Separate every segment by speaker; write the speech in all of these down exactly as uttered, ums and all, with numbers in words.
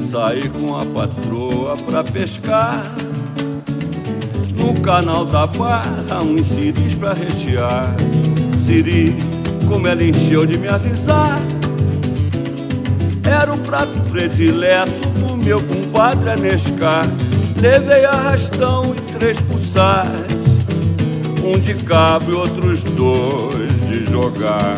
Speaker 1: saí com a patroa pra pescar. No canal da Barra, uns siris pra rechear. Siri, como ela encheu de me avisar, era o prato predileto do meu compadre Anescar. Levei arrastão e três puçais, um de cabo e outros dois de jogar.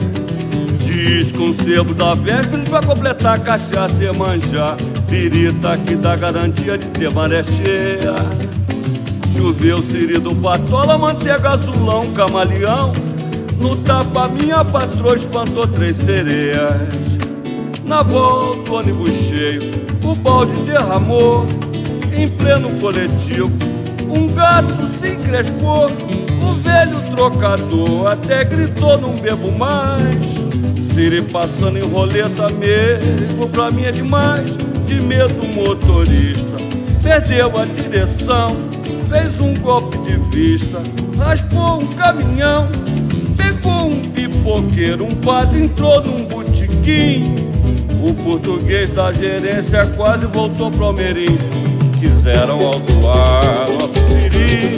Speaker 1: Diz com o sebo da véspera pra completar a cachaça e manjar. Pirita que dá garantia de ter maré cheia. Choveu siri do patola, manteiga azulão, camaleão. No tapa minha patroa espantou três sereias. Na volta o ônibus cheio, o balde derramou. Em pleno coletivo, um gato se encrespou. O velho trocador até gritou, não bebo mais. Siri passando em roleta mesmo, pra mim é demais. De medo o motorista perdeu a direção, fez um golpe de vista, raspou um caminhão. Pegou um pipoqueiro, um padre entrou num botequim. O português da gerência quase voltou pro Almerim. Quiseram autuar nosso siri,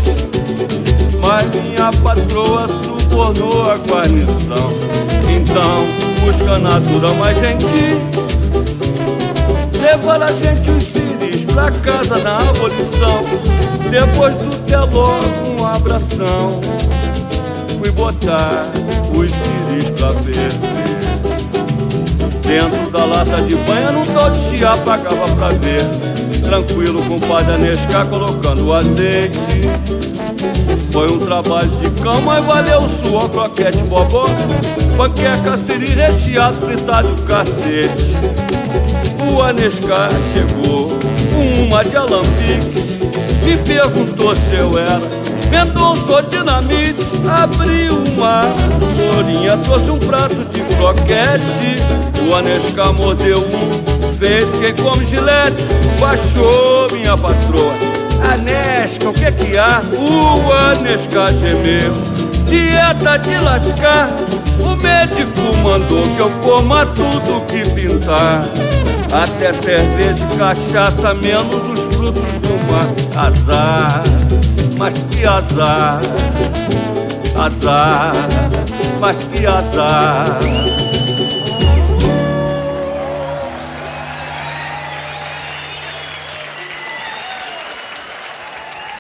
Speaker 1: mas minha patroa subornou a guarnição. Então, buscando a dura mais gentil, levaram a gente os siris pra casa na abolição. Depois do teló, um abração, fui botar os siris pra ferver. Dentro da lata de banha, num tal de chiá, pagava pra ver. Tranquilo, compadre Anescar, colocando o azeite. Foi um trabalho de cão, mas valeu o suor, croquete, bobó, panqueca, siri recheado, fritado e o cacete. O Anescar chegou com uma de alambique, me perguntou se eu era Mendonça ou Dinamite. Abriu uma lourinha, trouxe um prato de croquete. O Anescar mordeu um, feito quem come gilete. Baixou minha patroa: Anescar, o que que há? O Anescar gemeu: dieta de lascar. O médico mandou que eu coma tudo que pintar, até cerveja e cachaça, menos os frutos do mar. Azar, mas que azar, azar, mas que azar.